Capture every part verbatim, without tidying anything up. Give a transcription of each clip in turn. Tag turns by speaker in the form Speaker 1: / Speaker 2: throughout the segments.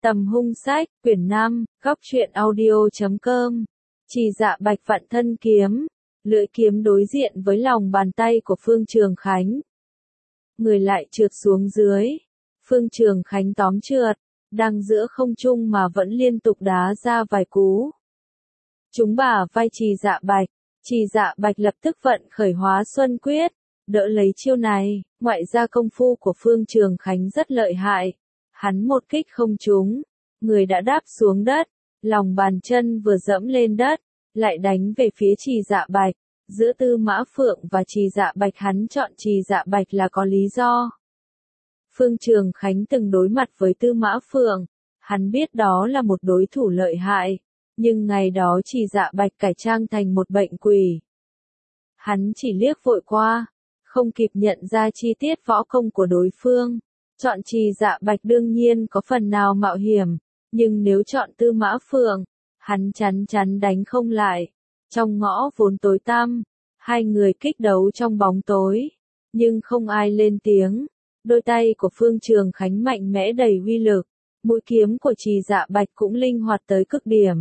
Speaker 1: Tầm hung sách, quyển năm, góc truyện audio.com. Trì Dạ Bạch vặn thân kiếm, lưỡi kiếm đối diện với lòng bàn tay của Phương Trường Khánh. Người lại trượt xuống dưới. Phương Trường Khánh tóm trượt, đang giữa không trung mà vẫn liên tục đá ra vài cú. Chúng bả vai Trì Dạ Bạch, Trì Dạ Bạch lập tức vận khởi Hóa Xuân Quyết, đỡ lấy chiêu này. Ngoại gia công phu của Phương Trường Khánh rất lợi hại. Hắn một kích không trúng, người đã đáp xuống đất, lòng bàn chân vừa dẫm lên đất, lại đánh về phía Trì Dạ Bạch. Giữa Tư Mã Phượng và Trì Dạ Bạch, hắn chọn Trì Dạ Bạch là có lý do. Phương Trường Khánh từng đối mặt với Tư Mã Phượng, hắn biết đó là một đối thủ lợi hại, nhưng ngày đó Trì Dạ Bạch cải trang thành một bệnh quỷ. Hắn chỉ liếc vội qua, không kịp nhận ra chi tiết võ công của đối phương. Chọn Trì Dạ Bạch đương nhiên có phần nào mạo hiểm, nhưng nếu chọn Tư Mã Phượng, hắn chắn chắn đánh không lại. Trong ngõ vốn tối tăm, hai người kích đấu trong bóng tối, nhưng không ai lên tiếng. Đôi tay của Phương Trường Khánh mạnh mẽ đầy uy lực, mũi kiếm của Trì Dạ Bạch cũng linh hoạt tới cực điểm.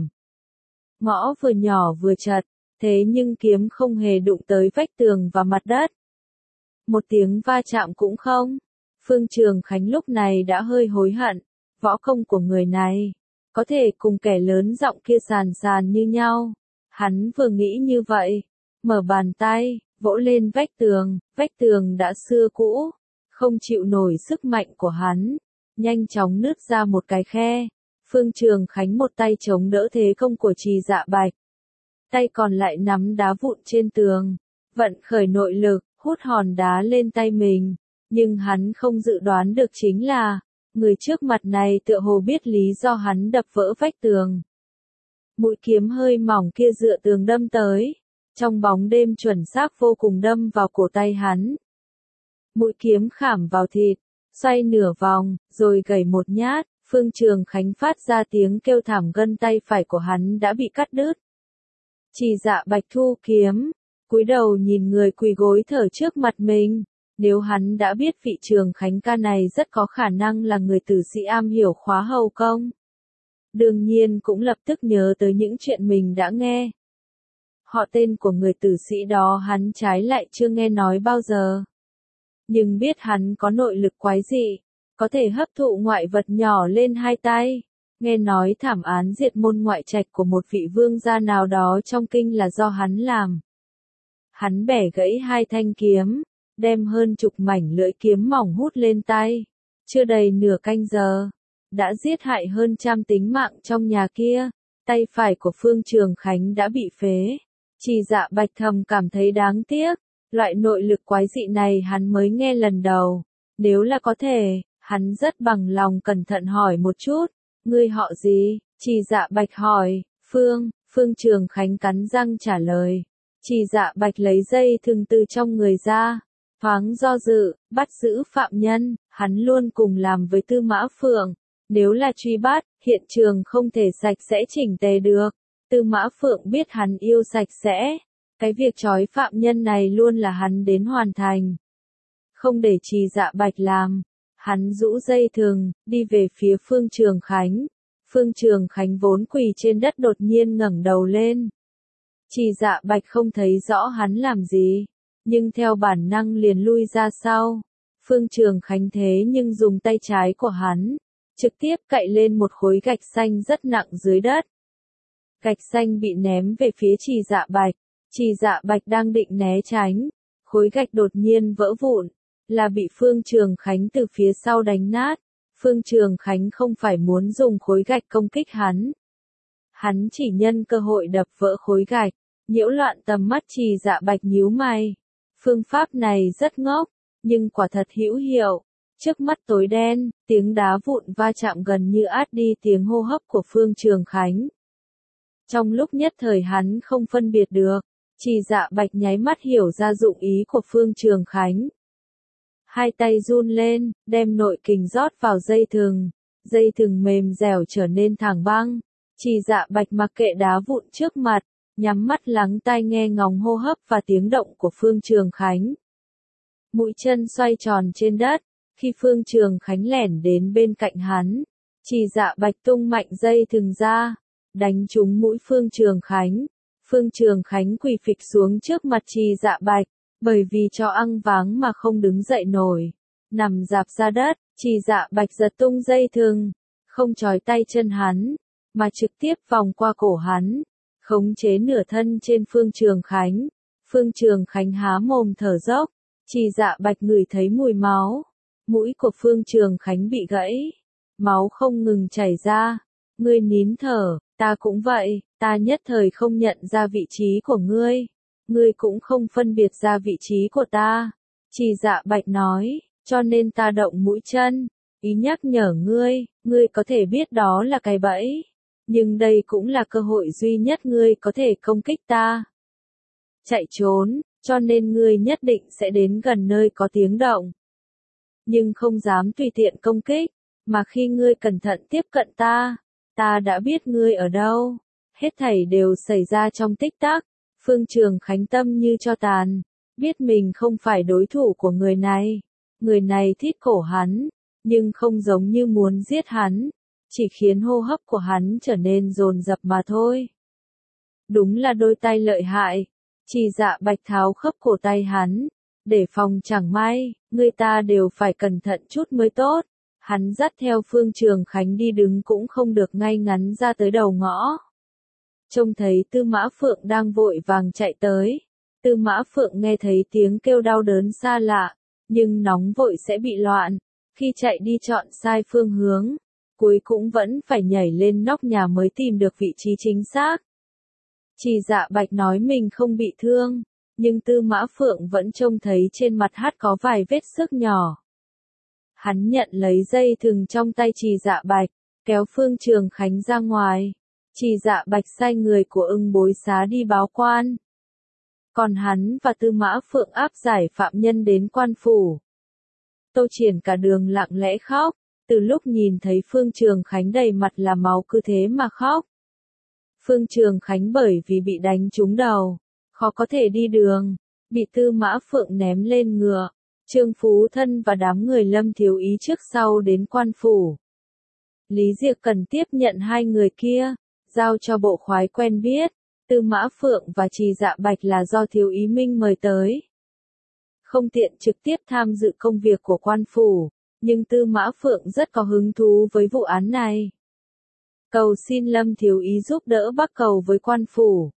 Speaker 1: Ngõ vừa nhỏ vừa chật, thế nhưng kiếm không hề đụng tới vách tường và mặt đất. Một tiếng va chạm cũng không. Phương Trường Khánh lúc này đã hơi hối hận, võ công của người này có thể cùng kẻ lớn giọng kia sàn sàn như nhau. Hắn vừa nghĩ như vậy, mở bàn tay, vỗ lên vách tường, vách tường đã xưa cũ, không chịu nổi sức mạnh của hắn, nhanh chóng nứt ra một cái khe. Phương Trường Khánh một tay chống đỡ thế công của Trì Dạ Bạch, tay còn lại nắm đá vụn trên tường, vận khởi nội lực, hút hòn đá lên tay mình. Nhưng hắn không dự đoán được chính là, người trước mặt này tựa hồ biết lý do hắn đập vỡ vách tường. Mũi kiếm hơi mỏng kia dựa tường đâm tới, trong bóng đêm chuẩn xác vô cùng đâm vào cổ tay hắn. Mũi kiếm khảm vào thịt, xoay nửa vòng, rồi gảy một nhát. Phương Trường Khánh phát ra tiếng kêu thảm, gân tay phải của hắn đã bị cắt đứt. Trì Dạ Bạch thu kiếm, cúi đầu nhìn người quỳ gối thở trước mặt mình. Nếu hắn đã biết vị Trường Khánh ca này rất có khả năng là người tử sĩ am hiểu khóa hầu công, đương nhiên cũng lập tức nhớ tới những chuyện mình đã nghe. Họ tên của người tử sĩ đó hắn trái lại chưa nghe nói bao giờ. Nhưng biết hắn có nội lực quái dị, có thể hấp thụ ngoại vật nhỏ lên hai tay. Nghe nói thảm án diệt môn ngoại trạch của một vị vương gia nào đó trong kinh là do hắn làm. Hắn bẻ gãy hai thanh kiếm, đem hơn chục mảnh lưỡi kiếm mỏng hút lên tay. Chưa đầy nửa canh giờ, đã giết hại hơn trăm tính mạng trong nhà kia. Tay phải của Phương Trường Khánh đã bị phế. Trì Dạ Bạch thầm cảm thấy đáng tiếc. Loại nội lực quái dị này hắn mới nghe lần đầu. Nếu là có thể, hắn rất bằng lòng cẩn thận hỏi một chút. Ngươi họ gì? Trì Dạ Bạch hỏi. Phương, Phương Trường Khánh cắn răng trả lời. Trì Dạ Bạch lấy dây thừng từ trong người ra. Thoáng do dự, bắt giữ phạm nhân, hắn luôn cùng làm với Tư Mã Phượng. Nếu là truy bắt, hiện trường không thể sạch sẽ chỉnh tề được. Tư Mã Phượng biết hắn yêu sạch sẽ. Cái việc trói phạm nhân này luôn là hắn đến hoàn thành. Không để Trì Dạ Bạch làm. Hắn rũ dây thừng, đi về phía Phương Trường Khánh. Phương Trường Khánh vốn quỳ trên đất đột nhiên ngẩng đầu lên. Trì Dạ Bạch không thấy rõ hắn làm gì, nhưng theo bản năng liền lui ra sau. Phương Trường Khánh thế nhưng dùng tay trái của hắn, trực tiếp cạy lên một khối gạch xanh rất nặng dưới đất. Gạch xanh bị ném về phía Trì Dạ Bạch. Trì Dạ Bạch đang định né tránh, khối gạch đột nhiên vỡ vụn, là bị Phương Trường Khánh từ phía sau đánh nát. Phương Trường Khánh không phải muốn dùng khối gạch công kích hắn. Hắn chỉ nhân cơ hội đập vỡ khối gạch, nhiễu loạn tầm mắt. Trì Dạ Bạch nhíu mày. Phương pháp này rất ngốc, nhưng quả thật hữu hiệu. Trước mắt tối đen, tiếng đá vụn va chạm gần như át đi tiếng hô hấp của Phương Trường Khánh. Trong lúc nhất thời hắn không phân biệt được, Trì Dạ Bạch nháy mắt hiểu ra dụng ý của Phương Trường Khánh. Hai tay run lên, đem nội kình rót vào dây thừng. Dây thừng mềm dẻo trở nên thẳng băng. Trì Dạ Bạch mặc kệ đá vụn trước mặt, nhắm mắt lắng tai nghe ngóng hô hấp và tiếng động của Phương Trường Khánh. Mũi chân xoay tròn trên đất, khi Phương Trường Khánh lẻn đến bên cạnh hắn, Trì Dạ Bạch tung mạnh dây thừng ra, đánh trúng mũi Phương Trường Khánh. Phương Trường Khánh quỳ phịch xuống trước mặt Trì Dạ Bạch, bởi vì cho ăn váng mà không đứng dậy nổi, nằm rạp ra đất. Trì Dạ Bạch giật tung dây thừng, không trói tay chân hắn, mà trực tiếp vòng qua cổ hắn, khống chế nửa thân trên Phương Trường Khánh. Phương Trường Khánh há mồm thở dốc, Trì Dạ Bạch ngửi thấy mùi máu, mũi của Phương Trường Khánh bị gãy, máu không ngừng chảy ra. Ngươi nín thở, ta cũng vậy, ta nhất thời không nhận ra vị trí của ngươi, ngươi cũng không phân biệt ra vị trí của ta. Trì Dạ Bạch nói, cho nên ta động mũi chân, ý nhắc nhở ngươi, ngươi có thể biết đó là cái bẫy, nhưng đây cũng là cơ hội duy nhất ngươi có thể công kích ta. Chạy trốn, cho nên ngươi nhất định sẽ đến gần nơi có tiếng động, nhưng không dám tùy tiện công kích, mà khi ngươi cẩn thận tiếp cận ta, ta đã biết ngươi ở đâu. Hết thảy đều xảy ra trong tích tắc. Phương Trường Khánh tâm như tro tàn, biết mình không phải đối thủ của người này. Người này thít cổ hắn, nhưng không giống như muốn giết hắn, chỉ khiến hô hấp của hắn trở nên dồn dập mà thôi. Đúng là đôi tay lợi hại. Trì Dạ Bạch tháo khớp cổ tay hắn, để phòng chẳng may, người ta đều phải cẩn thận chút mới tốt. Hắn dắt theo Phương Trường Khánh đi đứng cũng không được ngay ngắn ra tới đầu ngõ. Trông thấy Tư Mã Phượng đang vội vàng chạy tới. Tư Mã Phượng nghe thấy tiếng kêu đau đớn xa lạ, nhưng nóng vội sẽ bị loạn. Khi chạy đi chọn sai phương hướng, cuối cũng vẫn phải nhảy lên nóc nhà mới tìm được vị trí chính xác. Trì Dạ Bạch nói mình không bị thương, nhưng Tư Mã Phượng vẫn trông thấy trên mặt hắn có vài vết xước nhỏ. Hắn nhận lấy dây thừng trong tay Trì Dạ Bạch, kéo Phương Trường Khánh ra ngoài. Trì Dạ Bạch sai người của Ưng Bối Xá đi báo quan. Còn hắn và Tư Mã Phượng áp giải phạm nhân đến quan phủ. Tô Triển cả đường lặng lẽ khóc, từ lúc nhìn thấy Phương Trường Khánh đầy mặt là máu cứ thế mà khóc. Phương Trường Khánh bởi vì bị đánh trúng đầu, khó có thể đi đường, bị Tư Mã Phượng ném lên ngựa. Trương Phú Thân và đám người Lâm Thiếu Ý trước sau đến quan phủ. Lý Diệc cần tiếp nhận hai người kia, giao cho bộ khoái quen biết. Tư Mã Phượng và Trì Dạ Bạch là do Thiếu Ý Minh mời tới. Không tiện trực tiếp tham dự công việc của quan phủ, nhưng Tư Mã Phượng rất có hứng thú với vụ án này. Cầu xin Lâm Thiếu Ý giúp đỡ bắc cầu với quan phủ,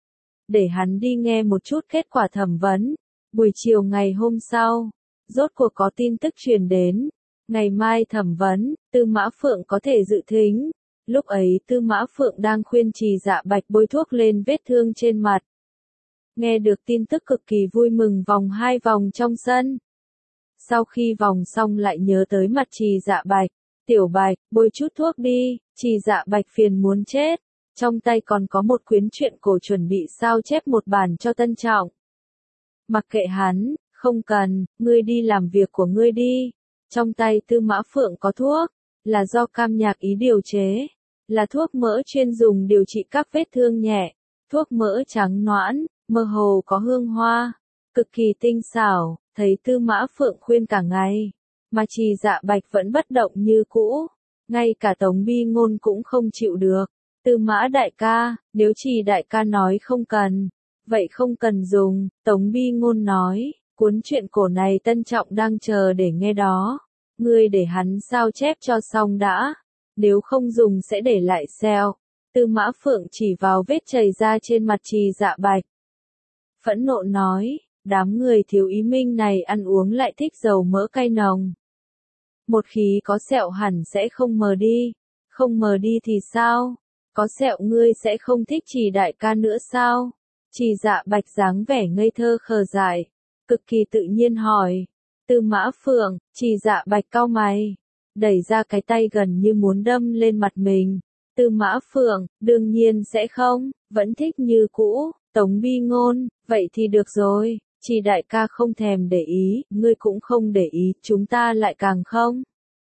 Speaker 1: để hắn đi nghe một chút kết quả thẩm vấn. Buổi chiều ngày hôm sau, rốt cuộc có tin tức truyền đến. Ngày mai thẩm vấn, Tư Mã Phượng có thể dự thính. Lúc ấy Tư Mã Phượng đang khuyên Trì Dạ Bạch bôi thuốc lên vết thương trên mặt. Nghe được tin tức cực kỳ vui mừng vòng hai vòng trong sân. Sau khi vòng xong lại nhớ tới mặt Trì Dạ Bạch. Tiểu Bạch, bôi chút thuốc đi. Trì Dạ Bạch phiền muốn chết. Trong tay còn có một quyển truyện cổ chuẩn bị sao chép một bản cho Tân Trọng. Mặc kệ hắn, không cần, ngươi đi làm việc của ngươi đi. Trong tay Tư Mã Phượng có thuốc, là do Cam Nhạc Ý điều chế, là thuốc mỡ chuyên dùng điều trị các vết thương nhẹ, thuốc mỡ trắng noãn, mơ hồ có hương hoa, cực kỳ tinh xảo. Thấy Tư Mã Phượng khuyên cả ngày, mà Trì Dạ Bạch vẫn bất động như cũ, ngay cả Tống Bi Ngôn cũng không chịu được. Tư Mã đại ca, nếu Trì đại ca nói không cần, vậy không cần dùng. Tống Bi Ngôn nói, cuốn truyện cổ này Tân Trọng đang chờ để nghe đó, ngươi để hắn sao chép cho xong đã, nếu không dùng sẽ để lại sẹo. Tư Mã Phượng chỉ vào vết chảy ra trên mặt Trì Dạ Bạch, phẫn nộ nói, đám người Thiếu Ý Minh này ăn uống lại thích dầu mỡ cay nồng. Một khi có sẹo hẳn sẽ không mờ đi, không mờ đi thì sao? Có sẹo ngươi sẽ không thích Trì đại ca nữa sao? Trì Dạ Bạch dáng vẻ ngây thơ khờ dại, cực kỳ tự nhiên hỏi. Tư Mã Phượng, Trì Dạ Bạch cau mày, đẩy ra cái tay gần như muốn đâm lên mặt mình. Tư Mã Phượng, đương nhiên sẽ không, vẫn thích như cũ. Tống Bi Ngôn, vậy thì được rồi, Trì đại ca không thèm để ý, ngươi cũng không để ý, chúng ta lại càng không.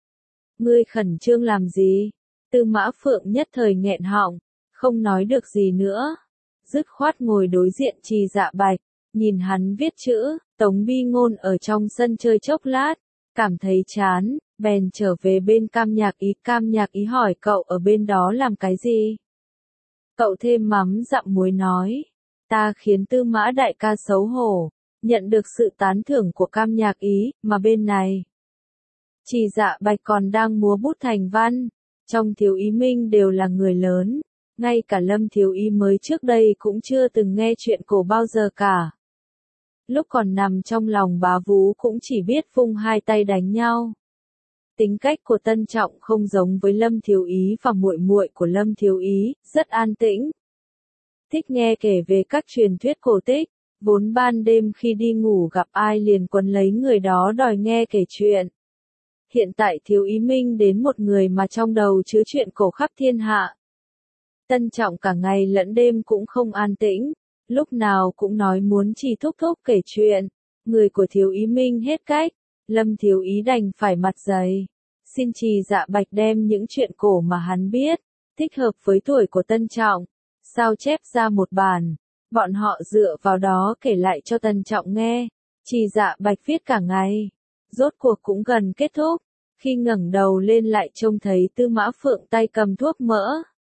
Speaker 1: Ngươi khẩn trương làm gì? Tư Mã Phượng nhất thời nghẹn họng, không nói được gì nữa. Dứt khoát ngồi đối diện Trì Dạ Bạch, nhìn hắn viết chữ. Tống Bi Ngôn ở trong sân chơi chốc lát, cảm thấy chán, bèn trở về bên Cam Nhạc Ý. Cam Nhạc Ý hỏi cậu ở bên đó làm cái gì? Cậu thêm mắm dặm muối nói, ta khiến Tư Mã đại ca xấu hổ, nhận được sự tán thưởng của Cam Nhạc Ý, mà bên này. Chỉ Dạ Bạch còn đang múa bút thành văn, trong Thiếu Ý Minh đều là người lớn, ngay cả Lâm Thiếu Ý mới trước đây cũng chưa từng nghe chuyện cổ bao giờ cả. Lúc còn nằm trong lòng Bá Vũ cũng chỉ biết vung hai tay đánh nhau. Tính cách của Tân Trọng không giống với Lâm Thiếu Ý và muội muội của Lâm Thiếu Ý, rất an tĩnh. Thích nghe kể về các truyền thuyết cổ tích, vốn ban đêm khi đi ngủ gặp ai liền quấn lấy người đó đòi nghe kể chuyện. Hiện tại Thiếu Ý Minh đến một người mà trong đầu chứa chuyện cổ khắp thiên hạ. Tân Trọng cả ngày lẫn đêm cũng không an tĩnh, lúc nào cũng nói muốn chỉ thúc thúc kể chuyện. Người của Thiếu Ý Minh hết cách, Lâm Thiếu Ý đành phải mặt dày. Xin Trì Dạ Bạch đem những chuyện cổ mà hắn biết, thích hợp với tuổi của Tân Trọng, sao chép ra một bản. Bọn họ dựa vào đó kể lại cho Tân Trọng nghe. Trì Dạ Bạch viết cả ngày, rốt cuộc cũng gần kết thúc. Khi ngẩng đầu lên lại trông thấy Tư Mã Phượng tay cầm thuốc mỡ.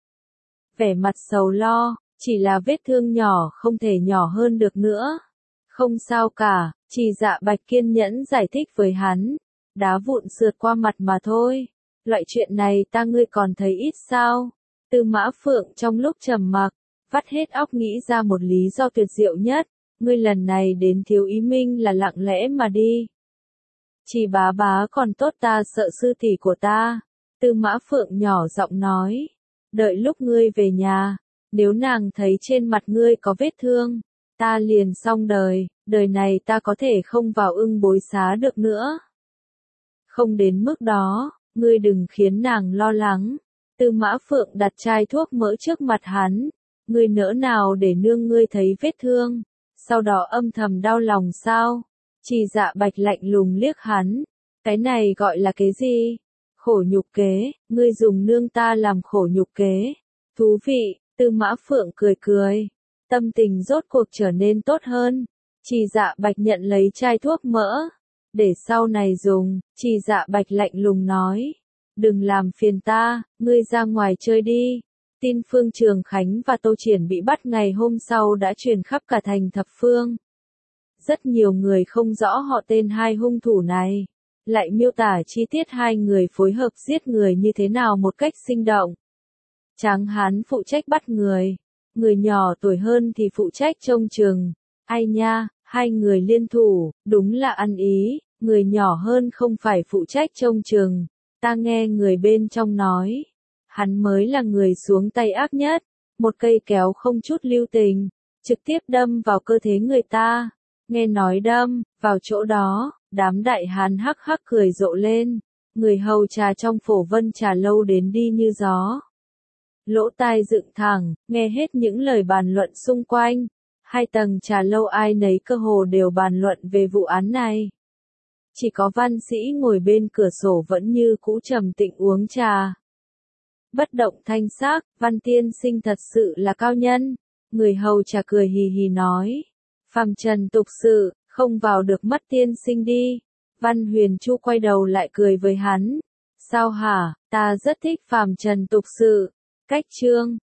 Speaker 1: Vẻ mặt sầu lo, chỉ là vết thương nhỏ không thể nhỏ hơn được nữa. Không sao cả, Trì Dạ Bạch kiên nhẫn giải thích với hắn. Đá vụn sượt qua mặt mà thôi. Loại chuyện này ta ngươi còn thấy ít sao? Tư Mã Phượng trong lúc trầm mặc, vắt hết óc nghĩ ra một lý do tuyệt diệu nhất. Ngươi lần này đến Thiếu Ý Minh là lặng lẽ mà đi. Chỉ bá bá còn tốt, ta sợ sư tỷ của ta. Tư Mã Phượng nhỏ giọng nói. Đợi lúc ngươi về nhà, nếu nàng thấy trên mặt ngươi có vết thương, ta liền xong đời, đời này ta có thể không vào ưng bối xá được nữa. Không đến mức đó, ngươi đừng khiến nàng lo lắng. Tư Mã Phượng đặt chai thuốc mỡ trước mặt hắn. Ngươi nỡ nào để nương ngươi thấy vết thương, sau đó âm thầm đau lòng sao? Trì Dạ Bạch lạnh lùng liếc hắn. Cái này gọi là cái gì? Khổ nhục kế, ngươi dùng nương ta làm khổ nhục kế. Thú vị, Tư Mã Phượng cười cười. Tâm tình rốt cuộc trở nên tốt hơn. Trì Dạ Bạch nhận lấy chai thuốc mỡ. Để sau này dùng, Trì Dạ Bạch lạnh lùng nói. Đừng làm phiền ta, ngươi ra ngoài chơi đi. Tin Phương Trường Khánh và Tô Triển bị bắt ngày hôm sau đã truyền khắp cả thành Thập Phương. Rất nhiều người không rõ họ tên hai hung thủ này, lại miêu tả chi tiết hai người phối hợp giết người như thế nào một cách sinh động. Tráng hán phụ trách bắt người, người nhỏ tuổi hơn thì phụ trách trông chừng. Ai nha, hai người liên thủ, đúng là ăn ý, người nhỏ hơn không phải phụ trách trông chừng. Ta nghe người bên trong nói, hắn mới là người xuống tay ác nhất, một cây kéo không chút lưu tình, trực tiếp đâm vào cơ thể người ta. Nghe nói đâm vào chỗ đó, đám đại hán hắc hắc cười rộ lên. Người hầu trà trong Phổ Vân trà lâu đến đi như gió. Lỗ tai dựng thẳng, nghe hết những lời bàn luận xung quanh. Hai tầng trà lâu ai nấy cơ hồ đều bàn luận về vụ án này. Chỉ có Văn Sĩ ngồi bên cửa sổ vẫn như cũ trầm tĩnh uống trà. Bất động thanh sắc, Văn tiên sinh thật sự là cao nhân. Người hầu trà cười hì hì nói. Phàm trần tục sự, không vào được mắt tiên sinh đi. Văn Huyền Chu quay đầu lại cười với hắn. Sao hả, ta rất thích phàm trần tục sự. Cách chương